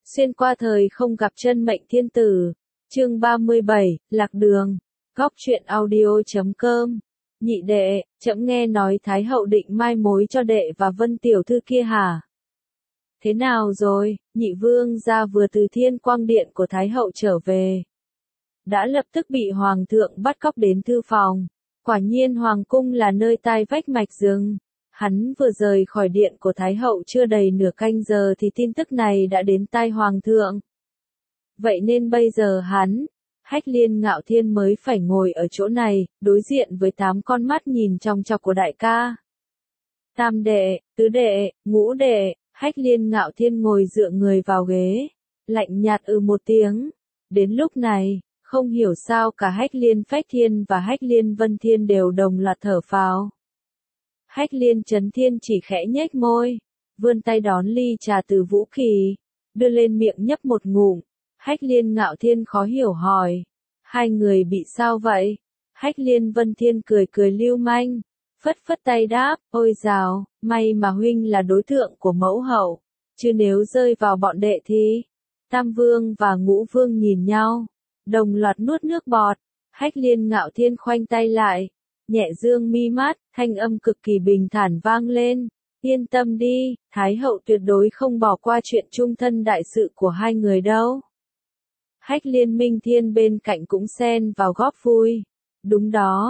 Xuyên qua thời không gặp chân mệnh thiên tử. Chương 37, Lạc Đường. Góc truyện audio.com. Nhị đệ, trẫm nghe nói Thái hậu định mai mối cho đệ và Vân tiểu thư kia hả? Thế nào rồi? Nhị vương gia vừa từ Thiên Quang Điện của Thái hậu trở về, đã lập tức bị hoàng thượng bắt cóc đến thư phòng. Quả nhiên hoàng cung là nơi tai vách mạch rừng. Hắn vừa rời khỏi điện của Thái hậu chưa đầy nửa canh giờ thì tin tức này đã đến tai hoàng thượng. Vậy nên bây giờ hắn, Hách Liên Ngạo Thiên mới phải ngồi ở chỗ này, đối diện với 8 con mắt nhìn chòng chọc của đại ca. Tam đệ, tứ đệ, ngũ đệ, Hách Liên Ngạo Thiên ngồi dựa người vào ghế, lạnh nhạt một tiếng. Đến lúc này, không hiểu sao cả Hách Liên Phách Thiên và Hách Liên Vân Thiên đều đồng loạt thở phào. Hách Liên Chấn Thiên chỉ khẽ nhếch môi, vươn tay đón ly trà từ Vũ Kỳ, đưa lên miệng nhấp một ngụm. Hách Liên Ngạo Thiên khó hiểu hỏi, hai người bị sao vậy? Hách Liên Vân Thiên cười cười lưu manh, phất phất tay đáp, ôi dào, may mà huynh là đối tượng của mẫu hậu, chứ nếu rơi vào bọn đệ thì... Tam Vương và Ngũ Vương nhìn nhau, đồng loạt nuốt nước bọt. Hách Liên Ngạo Thiên khoanh tay lại, nhẹ dương mi mắt, thanh âm cực kỳ bình thản vang lên. Yên tâm đi, Thái hậu tuyệt đối không bỏ qua chuyện chung thân đại sự của hai người đâu. Hách Liên Minh Thiên bên cạnh cũng xen vào góp vui. Đúng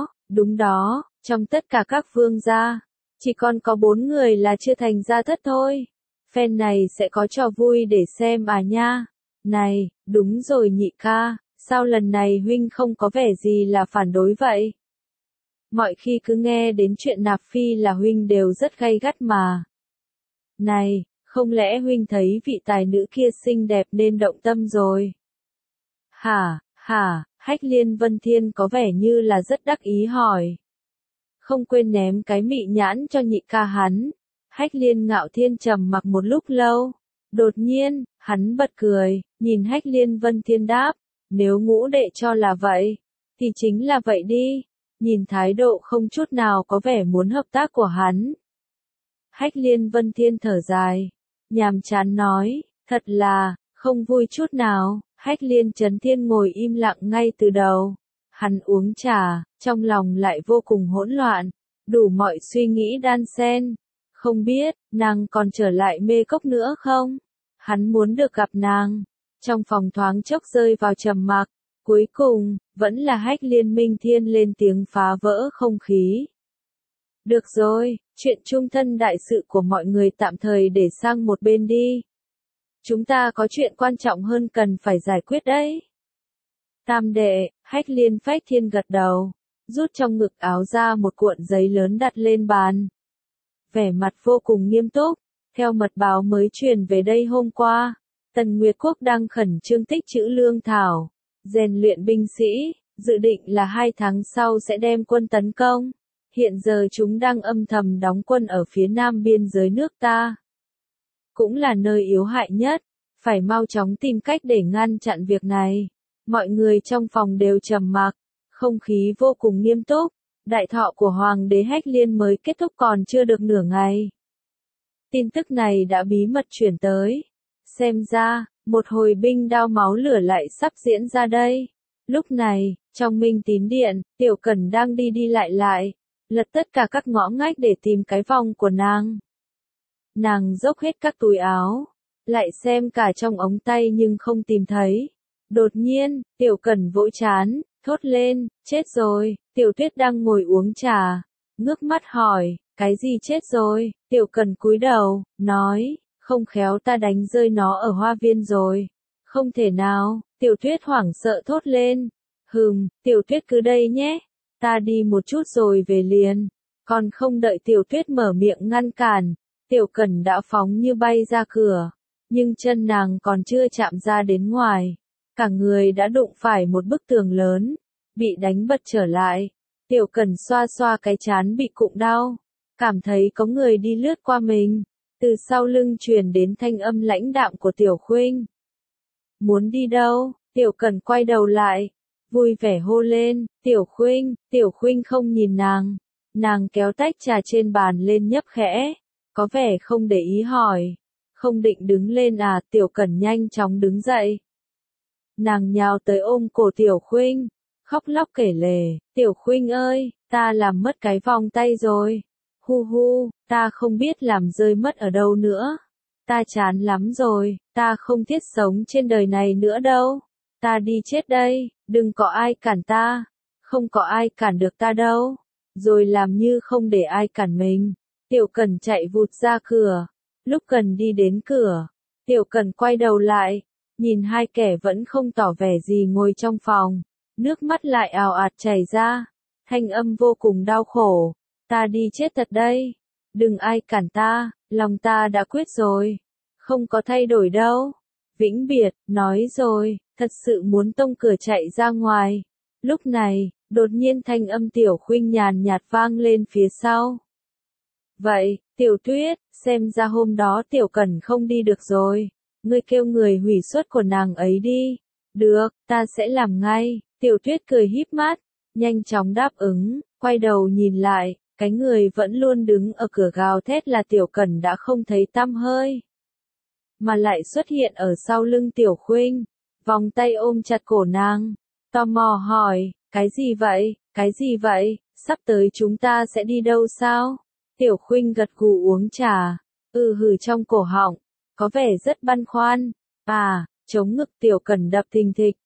đó, trong tất cả các vương gia, chỉ còn có 4 người là chưa thành gia thất thôi. Phen này sẽ có trò vui để xem à nha. Này, đúng rồi nhị ca, sao lần này huynh không có vẻ gì là phản đối vậy? Mọi khi cứ nghe đến chuyện nạp phi là huynh đều rất gay gắt mà. Này, không lẽ huynh thấy vị tài nữ kia xinh đẹp nên động tâm rồi? Hả, Hách Liên Vân Thiên có vẻ như là rất đắc ý hỏi. Không quên ném cái mị nhãn cho nhị ca hắn. Hách Liên Ngạo Thiên trầm mặc một lúc lâu. Đột nhiên, hắn bật cười, nhìn Hách Liên Vân Thiên đáp, nếu ngũ đệ cho là vậy, thì chính là vậy đi. Nhìn thái độ không chút nào có vẻ muốn hợp tác của hắn. Hách Liên Vân Thiên thở dài, nhàm chán nói, thật là, không vui chút nào. Hách Liên Chấn Thiên ngồi im lặng ngay từ đầu. Hắn uống trà, trong lòng lại vô cùng hỗn loạn, đủ mọi suy nghĩ đan xen. Không biết, nàng còn trở lại mê cốc nữa không? Hắn muốn được gặp nàng. Trong phòng thoáng chốc rơi vào trầm mặc. Cuối cùng, vẫn là Hách Liên Minh Thiên lên tiếng phá vỡ không khí. Được rồi, chuyện chung thân đại sự của mọi người tạm thời để sang một bên đi. Chúng ta có chuyện quan trọng hơn cần phải giải quyết đấy. Tam đệ, Hách Liên Phách Thiên gật đầu, rút trong ngực áo ra một cuộn giấy lớn đặt lên bàn. Vẻ mặt vô cùng nghiêm túc, theo mật báo mới truyền về đây hôm qua, Tần Nguyệt Quốc đang khẩn trương tích trữ lương thảo, rèn luyện binh sĩ, dự định là 2 tháng sau sẽ đem quân tấn công. Hiện giờ chúng đang âm thầm đóng quân ở phía nam biên giới nước ta. Cũng là nơi yếu hại nhất, phải mau chóng tìm cách để ngăn chặn việc này. Mọi người trong phòng đều trầm mặc, không khí vô cùng nghiêm túc. Đại thọ của Hoàng đế Hách Liên mới kết thúc còn chưa được nửa ngày. Tin tức này đã bí mật chuyển tới. Xem ra, một hồi binh đao máu lửa lại sắp diễn ra đây. Lúc này, trong Minh Tín Điện, Tiểu Cẩn đang đi đi lại, lật tất cả các ngõ ngách để tìm cái vòng của nàng. Nàng dốc hết các túi áo, lại xem cả trong ống tay nhưng không tìm thấy. Đột nhiên, Tiểu Cẩn vỗ trán, thốt lên, chết rồi. Tiểu Tuyết đang ngồi uống trà, ngước mắt hỏi, cái gì chết rồi? Tiểu Cẩn cúi đầu, nói, không khéo ta đánh rơi nó ở hoa viên rồi. Không thể nào, Tiểu Tuyết hoảng sợ thốt lên. Tiểu Tuyết cứ đây nhé, ta đi một chút rồi về liền. Còn không đợi Tiểu Tuyết mở miệng ngăn cản, Tiểu Cẩn đã phóng như bay ra cửa, nhưng chân nàng còn chưa chạm ra đến ngoài, cả người đã đụng phải một bức tường lớn, bị đánh bật trở lại. Tiểu Cẩn xoa xoa cái trán bị cụng đau, cảm thấy có người đi lướt qua mình, từ sau lưng truyền đến thanh âm lãnh đạm của Tiểu Khuynh. Muốn đi đâu? Tiểu Cẩn quay đầu lại, vui vẻ hô lên, Tiểu Khuynh không nhìn nàng kéo tách trà trên bàn lên nhấp khẽ, có vẻ không để ý hỏi, không định đứng lên à? Tiểu Cẩn nhanh chóng đứng dậy. Nàng nhào tới ôm cổ Tiểu Khuynh, khóc lóc kể lể, Tiểu Khuynh ơi, ta làm mất cái vòng tay rồi. Hu hu, ta không biết làm rơi mất ở đâu nữa. Ta chán lắm rồi, ta không thiết sống trên đời này nữa đâu. Ta đi chết đây, đừng có ai cản ta. Không có ai cản được ta đâu. Rồi làm như không để ai cản mình. Tiểu Cẩn chạy vụt ra cửa. Lúc Cần đi đến cửa, Tiểu Cẩn quay đầu lại, nhìn hai kẻ vẫn không tỏ vẻ gì ngồi trong phòng. Nước mắt lại ào ạt chảy ra. Thanh âm vô cùng đau khổ. Ta đi chết thật đây. Đừng ai cản ta, lòng ta đã quyết rồi. Không có thay đổi đâu. Vĩnh biệt, nói rồi, thật sự muốn tông cửa chạy ra ngoài. Lúc này, đột nhiên thanh âm Tiểu Khuynh nhàn nhạt vang lên phía sau. Vậy, Tiểu Tuyết, xem ra hôm đó Tiểu Cẩn không đi được rồi. Ngươi kêu người hủy suất của nàng ấy đi. Được, ta sẽ làm ngay. Tiểu Tuyết cười híp mắt, nhanh chóng đáp ứng, quay đầu nhìn lại, cái người vẫn luôn đứng ở cửa gào thét là Tiểu Cẩn đã không thấy tăm hơi. Mà lại xuất hiện ở sau lưng Tiểu Khuynh, vòng tay ôm chặt cổ nàng, tò mò hỏi, cái gì vậy, cái gì vậy, sắp tới chúng ta sẽ đi đâu sao? Tiểu Khuynh gật gù uống trà, hừ trong cổ họng, có vẻ rất băn khoăn, chống ngực Tiểu Cẩn đập thình thịch,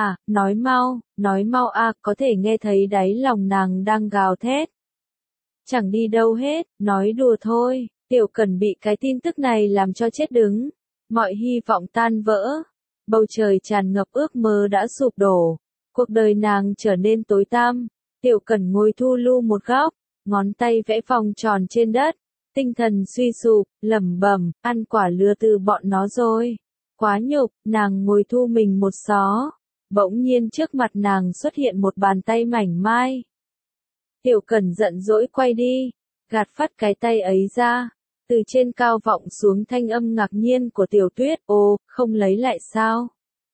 nói mau có thể nghe thấy đáy lòng nàng đang gào thét. Chẳng đi đâu hết, nói đùa thôi, Tiểu Cẩn bị cái tin tức này làm cho chết đứng. Mọi hy vọng tan vỡ. Bầu trời tràn ngập ước mơ đã sụp đổ. Cuộc đời nàng trở nên tối tăm. Tiểu Cẩn ngồi thu lu một góc, ngón tay vẽ vòng tròn trên đất. Tinh thần suy sụp, lẩm bẩm, ăn quả lừa từ bọn nó rồi. Quá nhục, nàng ngồi thu mình một xó. Bỗng nhiên trước mặt nàng xuất hiện một bàn tay mảnh mai. Tiểu Cẩn giận dỗi quay đi, gạt phắt cái tay ấy ra. Từ trên cao vọng xuống thanh âm ngạc nhiên của Tiểu Tuyết, không lấy lại sao?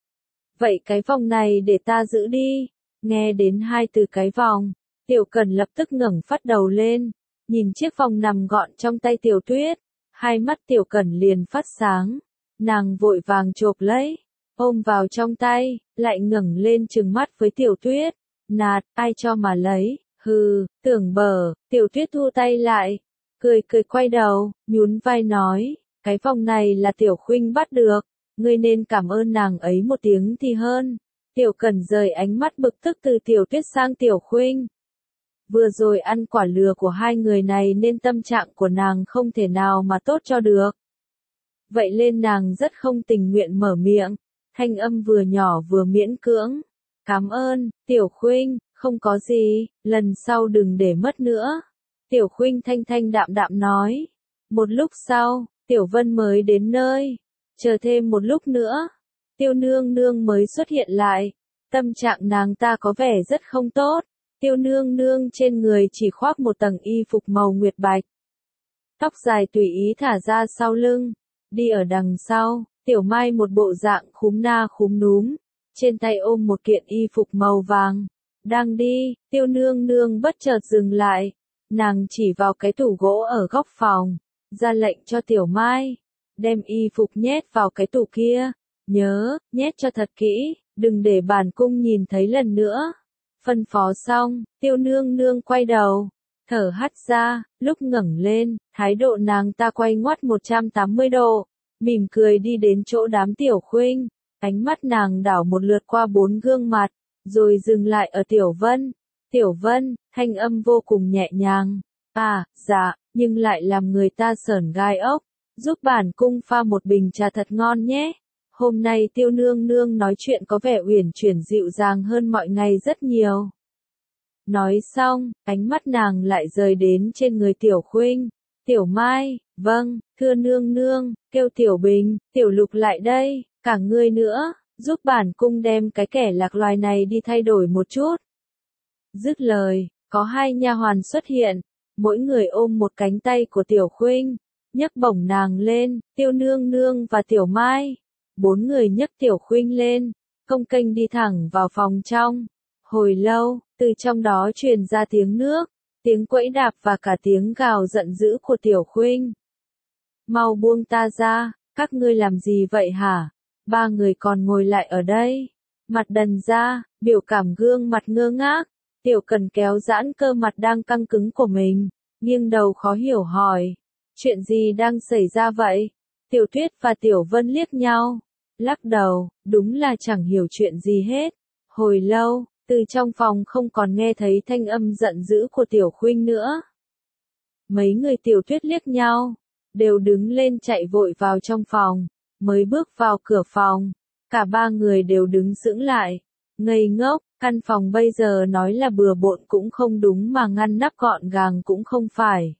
Vậy cái vòng này để ta giữ đi. Nghe đến hai từ cái vòng, Tiểu Cẩn lập tức ngẩng phát đầu lên, nhìn chiếc vòng nằm gọn trong tay Tiểu Tuyết, hai mắt Tiểu Cẩn liền phát sáng, nàng vội vàng chộp lấy, ôm vào trong tay, lại ngẩng lên trừng mắt với Tiểu Tuyết, nạt, ai cho mà lấy, hừ, tưởng bở, Tiểu Tuyết thu tay lại. Cười quay đầu, nhún vai nói, cái vòng này là Tiểu Khuynh bắt được, ngươi nên cảm ơn nàng ấy một tiếng thì hơn. Tiểu Cẩn rời ánh mắt bực tức từ Tiểu Tuyết sang Tiểu Khuynh. Vừa rồi ăn quả lừa của hai người này nên tâm trạng của nàng không thể nào mà tốt cho được. Vậy nên nàng rất không tình nguyện mở miệng, thanh âm vừa nhỏ vừa miễn cưỡng. Cảm ơn, Tiểu Khuynh, không có gì, lần sau đừng để mất nữa. Tiểu Khuynh thanh thanh đạm đạm nói. Một lúc sau, Tiểu Vân mới đến nơi. Chờ thêm một lúc nữa, Tiêu Nương Nương mới xuất hiện lại. Tâm trạng nàng ta có vẻ rất không tốt. Tiêu Nương Nương trên người chỉ khoác một tầng y phục màu nguyệt bạch. Tóc dài tùy ý thả ra sau lưng. Đi ở đằng sau, Tiểu Mai một bộ dạng khúm na khúm núm. Trên tay ôm một kiện y phục màu vàng. Đang đi, Tiêu Nương Nương bất chợt dừng lại. Nàng chỉ vào cái tủ gỗ ở góc phòng, ra lệnh cho Tiểu Mai, đem y phục nhét vào cái tủ kia, nhớ, nhét cho thật kỹ, đừng để bản cung nhìn thấy lần nữa. Phân phó xong, Tiêu Nương Nương quay đầu, thở hắt ra, lúc ngẩng lên, thái độ nàng ta quay ngoắt 180 độ, mỉm cười đi đến chỗ đám Tiểu Khuynh, ánh mắt nàng đảo một lượt qua 4 gương mặt, rồi dừng lại ở Tiểu Vân. Tiểu Vân, thanh âm vô cùng nhẹ nhàng. Dạ, nhưng lại làm người ta sởn gai ốc. Giúp bản cung pha một bình trà thật ngon nhé. Hôm nay Tiêu Nương Nương nói chuyện có vẻ uyển chuyển dịu dàng hơn mọi ngày rất nhiều. Nói xong, ánh mắt nàng lại rời đến trên người Tiểu Khuynh. Tiểu Mai, vâng, thưa Nương Nương, kêu Tiểu Bình, Tiểu Lục lại đây, cả ngươi nữa, giúp bản cung đem cái kẻ lạc loài này đi thay đổi một chút. Dứt lời, có hai nha hoàn xuất hiện, mỗi người ôm một cánh tay của Tiểu Khuynh, nhấc bổng nàng lên, Tiêu Nương Nương và Tiểu Mai. 4 người nhấc Tiểu Khuynh lên, công kênh đi thẳng vào phòng trong. Hồi lâu, từ trong đó truyền ra tiếng nước, tiếng quẫy đạp và cả tiếng gào giận dữ của Tiểu Khuynh. Mau buông ta ra, Các ngươi làm gì vậy hả? Ba người còn ngồi lại ở đây. Mặt Đần ra, biểu cảm gương mặt ngơ ngác. Tiểu Cần kéo giãn cơ mặt đang căng cứng của mình, nghiêng đầu khó hiểu hỏi. Chuyện gì đang xảy ra vậy? Tiểu Tuyết và Tiểu Vân liếc nhau, lắc đầu, đúng là chẳng hiểu chuyện gì hết. Hồi lâu, từ trong phòng không còn nghe thấy thanh âm giận dữ của Tiểu Khuynh nữa. Mấy người Tiểu Tuyết liếc nhau, đều đứng lên chạy vội vào trong phòng, mới bước vào cửa phòng, cả ba người đều đứng sững lại, ngây ngốc. Căn phòng bây giờ nói là bừa bộn cũng không đúng mà ngăn nắp gọn gàng cũng không phải.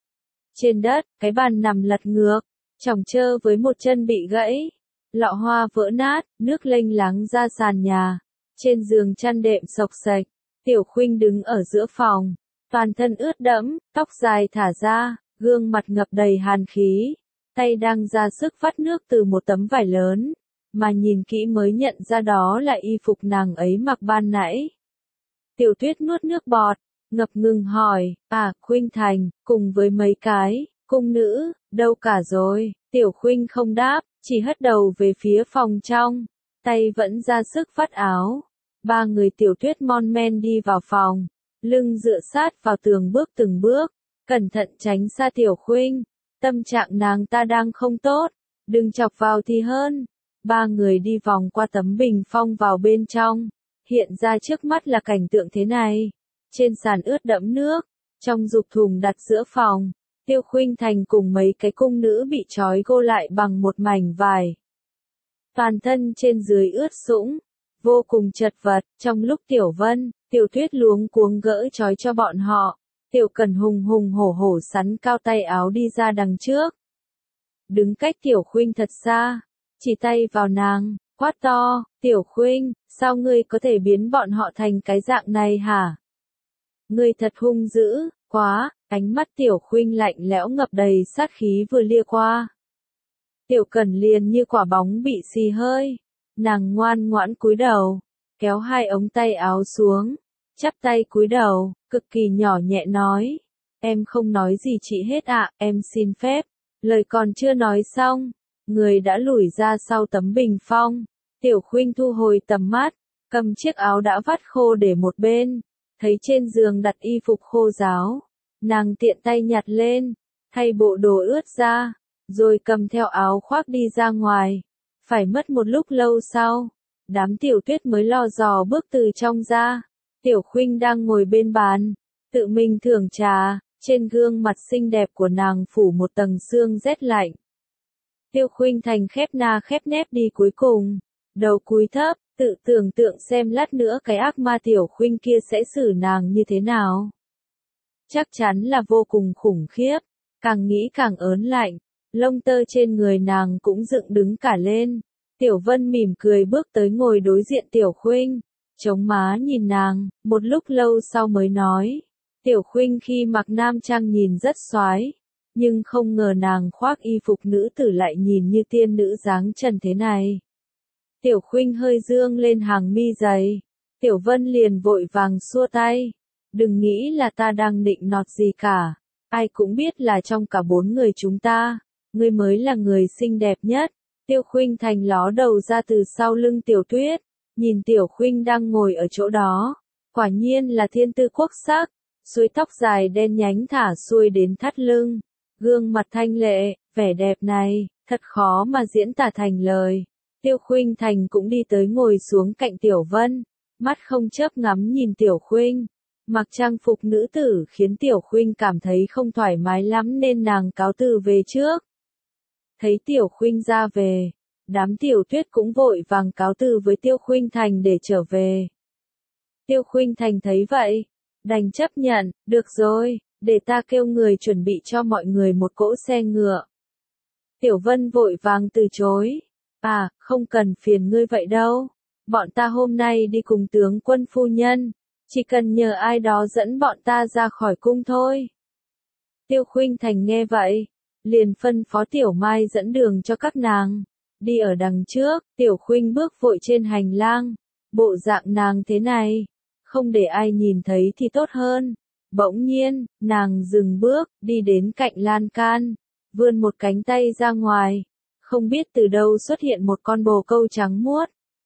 Trên đất, cái bàn nằm lật ngược, chồng chơ với một chân bị gãy, lọ hoa vỡ nát, nước lênh láng ra sàn nhà. Trên giường chăn đệm xộc xệch, Tiểu Khuynh đứng ở giữa phòng, toàn thân ướt đẫm, tóc dài thả ra, gương mặt ngập đầy hàn khí, tay đang ra sức vắt nước từ một tấm vải lớn, mà nhìn kỹ mới nhận ra đó là y phục nàng ấy mặc ban nãy. Tiểu Tuyết nuốt nước bọt, ngập ngừng hỏi, Khuynh Thành, cùng với mấy cái cung nữ, đâu cả rồi? Tiểu Khuynh không đáp, chỉ hất đầu về phía phòng trong, tay vẫn ra sức vắt áo. Ba người Tiểu Tuyết mon men đi vào phòng, lưng dựa sát vào tường bước từng bước, cẩn thận tránh xa Tiểu Khuynh. Tâm trạng nàng ta đang không tốt, đừng chọc vào thì hơn. Ba người đi vòng qua tấm bình phong vào bên trong, hiện ra trước mắt là cảnh tượng thế này. Trên sàn ướt đẫm nước, trong dục thùng đặt giữa phòng, Tiêu Khuynh Thành cùng mấy cái cung nữ bị trói gô lại bằng một mảnh vải. Toàn thân trên dưới ướt sũng, vô cùng chật vật. Trong lúc Tiểu Vân, Tiểu Tuyết luống cuống gỡ trói cho bọn họ, Tiểu Cần hùng hùng hổ hổ sắn cao tay áo đi ra đằng trước. Đứng cách Tiểu Khuynh thật xa, chỉ tay vào nàng, quát to, Tiểu Khuynh, sao ngươi có thể biến bọn họ thành cái dạng này hả? Ngươi thật hung dữ, quá. Ánh mắt Tiểu Khuynh lạnh lẽo ngập đầy sát khí vừa lia qua. Tiểu Cần liền như quả bóng bị xì hơi, nàng ngoan ngoãn cúi đầu, kéo hai ống tay áo xuống, chắp tay cúi đầu, cực kỳ nhỏ nhẹ nói, em không nói gì chị hết ạ, em xin phép. Lời còn chưa nói xong, người đã lủi ra sau tấm bình phong. Tiểu Khuynh thu hồi tầm mắt, cầm chiếc áo đã vắt khô để một bên, thấy trên giường đặt y phục khô ráo, nàng tiện tay nhặt lên, thay bộ đồ ướt ra, rồi cầm theo áo khoác đi ra ngoài. Phải mất một lúc lâu sau, đám Tiểu Tuyết mới lo dò bước từ trong ra. Tiểu Khuynh đang ngồi bên bàn, tự mình thưởng trà, trên gương mặt xinh đẹp của nàng phủ một tầng sương rét lạnh. Tiêu Khuynh Thành khép na khép nép đi cuối cùng, đầu cúi thấp, tự tưởng tượng xem lát nữa cái ác ma Tiểu Khuynh kia sẽ xử nàng như thế nào. Chắc chắn là vô cùng khủng khiếp, càng nghĩ càng ớn lạnh, lông tơ trên người nàng cũng dựng đứng cả lên. Tiểu Vân mỉm cười bước tới ngồi đối diện Tiểu Khuynh, chống má nhìn nàng, một lúc lâu sau mới nói, Tiểu Khuynh khi mặc nam trang nhìn rất xoái, nhưng không ngờ nàng khoác y phục nữ tử lại nhìn như tiên nữ dáng trần thế này. Tiểu Khuynh hơi dương lên hàng mi dày, Tiểu Vân liền vội vàng xua tay, đừng nghĩ là ta đang nịnh nọt gì cả, ai cũng biết là trong cả bốn người chúng ta, ngươi mới là người xinh đẹp nhất. Tiêu Khuynh Thành ló đầu ra từ sau lưng Tiểu Tuyết, nhìn Tiểu Khuynh đang ngồi ở chỗ đó, quả nhiên là thiên tư quốc sắc, suối tóc dài đen nhánh thả xuôi đến thắt lưng, gương mặt thanh lệ, vẻ đẹp này, thật khó mà diễn tả thành lời. Tiêu Khuynh Thành cũng đi tới ngồi xuống cạnh Tiểu Vân, mắt không chớp ngắm nhìn Tiểu Khuynh. Mặc trang phục nữ tử khiến Tiểu Khuynh cảm thấy không thoải mái lắm nên nàng cáo từ về trước. Thấy Tiểu Khuynh ra về, đám Tiểu Tuyết cũng vội vàng cáo từ với Tiêu Khuynh Thành để trở về. Tiêu Khuynh Thành thấy vậy, đành chấp nhận, được rồi, để ta kêu người chuẩn bị cho mọi người một cỗ xe ngựa. Tiểu Vân vội vàng từ chối, không cần phiền ngươi vậy đâu, bọn ta hôm nay đi cùng tướng quân phu nhân, chỉ cần nhờ ai đó dẫn bọn ta ra khỏi cung thôi. Tiêu Khuynh Thành nghe vậy, liền phân phó Tiểu Mai dẫn đường cho các nàng. Đi ở đằng trước, Tiểu Khuynh bước vội trên hành lang, bộ dạng nàng thế này, không để ai nhìn thấy thì tốt hơn. Bỗng nhiên, nàng dừng bước, đi đến cạnh lan can, vươn một cánh tay ra ngoài, không biết từ đâu xuất hiện một con bồ câu trắng muốt.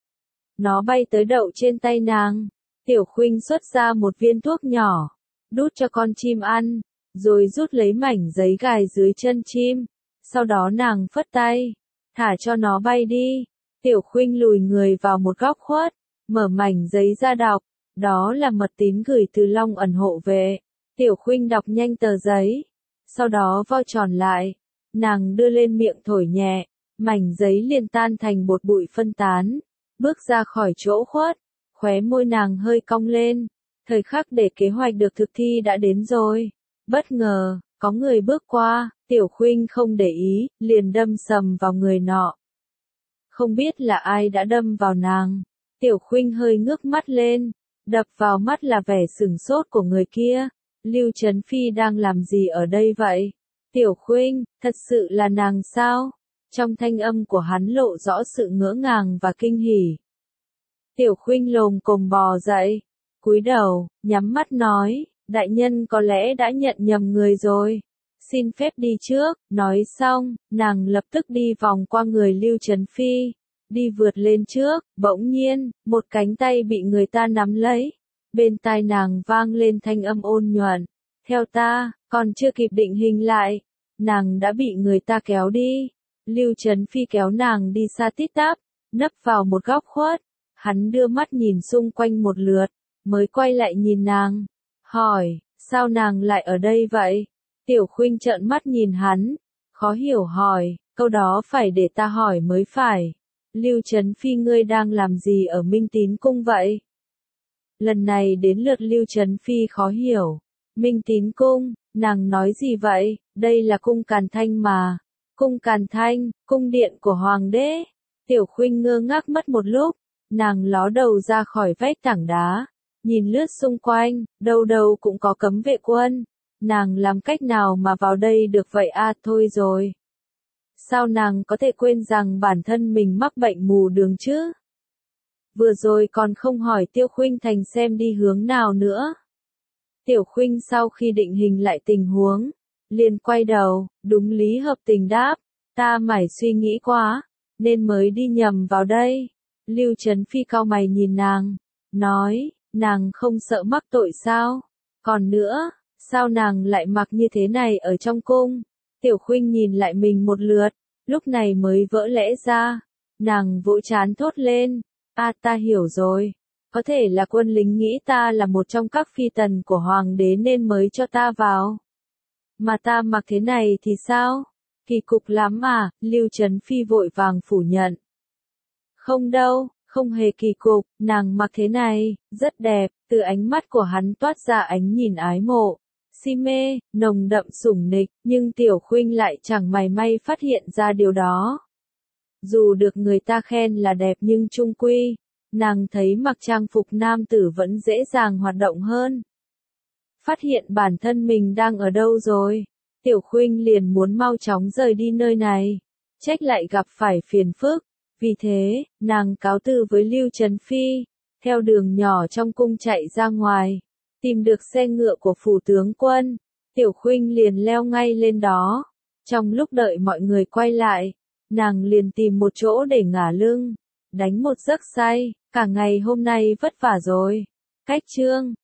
Nó bay tới đậu trên tay nàng. Tiểu Khuynh xuất ra một viên thuốc nhỏ, đút cho con chim ăn, rồi rút lấy mảnh giấy gài dưới chân chim. Sau đó nàng phất tay, thả cho nó bay đi. Tiểu Khuynh lùi người vào một góc khuất, mở mảnh giấy ra đọc. Đó là mật tín gửi từ Long Ẩn hộ về. Tiểu Khuynh đọc nhanh tờ giấy, sau đó vo tròn lại. Nàng đưa lên miệng thổi nhẹ, mảnh giấy liền tan thành bột bụi phân tán. Bước ra khỏi chỗ khuất, khóe môi nàng hơi cong lên. Thời khắc để kế hoạch được thực thi đã đến rồi. Bất ngờ, có người bước qua, Tiểu Khuynh không để ý, liền đâm sầm vào người nọ. Không biết là ai đã đâm vào nàng. Tiểu Khuynh hơi ngước mắt lên, đập vào mắt là vẻ sửng sốt của người kia. Lưu Trấn Phi đang làm gì ở đây vậy? Tiểu Khuynh, thật sự là nàng sao? Trong thanh âm của hắn lộ rõ sự ngỡ ngàng và kinh hỉ. Tiểu Khuynh lồm cồm bò dậy, cúi đầu, nhắm mắt nói, đại nhân có lẽ đã nhận nhầm người rồi. Xin phép đi trước. Nói xong, nàng lập tức đi vòng qua người Lưu Trấn Phi, đi vượt lên trước. Bỗng nhiên, một cánh tay bị người ta nắm lấy. Bên tai nàng vang lên thanh âm ôn nhuận. Theo ta. Còn chưa kịp định hình lại, nàng đã bị người ta kéo đi. Lưu Trấn Phi kéo nàng đi xa tít tắp, nấp vào một góc khuất. Hắn đưa mắt nhìn xung quanh một lượt, mới quay lại nhìn nàng, hỏi, sao nàng lại ở đây vậy? Tiểu Khuynh trợn mắt nhìn hắn, khó hiểu hỏi, câu đó phải để ta hỏi mới phải. Lưu Trấn Phi, ngươi đang làm gì ở Minh Tín Cung vậy? Lần này đến lượt Lưu Trấn Phi khó hiểu. Minh Tín Cung, nàng nói gì vậy? Đây là cung Càn Thanh mà. Cung Càn Thanh, cung điện của Hoàng đế. Tiểu Khuynh ngơ ngác mất một lúc, nàng ló đầu ra khỏi vách tảng đá, nhìn lướt xung quanh, đâu đâu cũng có cấm vệ quân. Nàng làm cách nào mà vào đây được vậy à? Thôi rồi. Sao nàng có thể quên rằng bản thân mình mắc bệnh mù đường chứ? Vừa rồi còn không hỏi Tiêu Khuynh Thành xem đi hướng nào nữa. Tiểu Khuynh sau khi định hình lại tình huống, liền quay đầu, đúng lý hợp tình đáp, ta mải suy nghĩ quá, nên mới đi nhầm vào đây. Lưu Trấn Phi cau mày nhìn nàng, nói, nàng không sợ mắc tội sao? Còn nữa, sao nàng lại mặc như thế này ở trong cung? Tiểu Khuynh nhìn lại mình một lượt, lúc này mới vỡ lẽ ra. Nàng vỗ trán thốt lên, ta hiểu rồi. Có thể là quân lính nghĩ ta là một trong các phi tần của Hoàng đế nên mới cho ta vào. Mà ta mặc thế này thì sao? Kỳ cục lắm à? Lưu Trấn Phi vội vàng phủ nhận. Không đâu, không hề kỳ cục, nàng mặc thế này, rất đẹp. Từ ánh mắt của hắn toát ra ánh nhìn ái mộ, si mê, nồng đậm sủng nịch, nhưng Tiểu Khuynh lại chẳng mảy may phát hiện ra điều đó. Dù được người ta khen là đẹp nhưng chung quy, nàng thấy mặc trang phục nam tử vẫn dễ dàng hoạt động hơn. Phát hiện bản thân mình đang ở đâu rồi, Tiểu Khuynh liền muốn mau chóng rời đi nơi này, trách lại gặp phải phiền phức. Vì thế, nàng cáo từ với Lưu Trấn Phi, theo đường nhỏ trong cung chạy ra ngoài, tìm được xe ngựa của phủ tướng quân. Tiểu Khuynh liền leo ngay lên đó. Trong lúc đợi mọi người quay lại, nàng liền tìm một chỗ để ngả lưng, đánh một giấc say. Cả ngày hôm nay vất vả rồi. Cách chương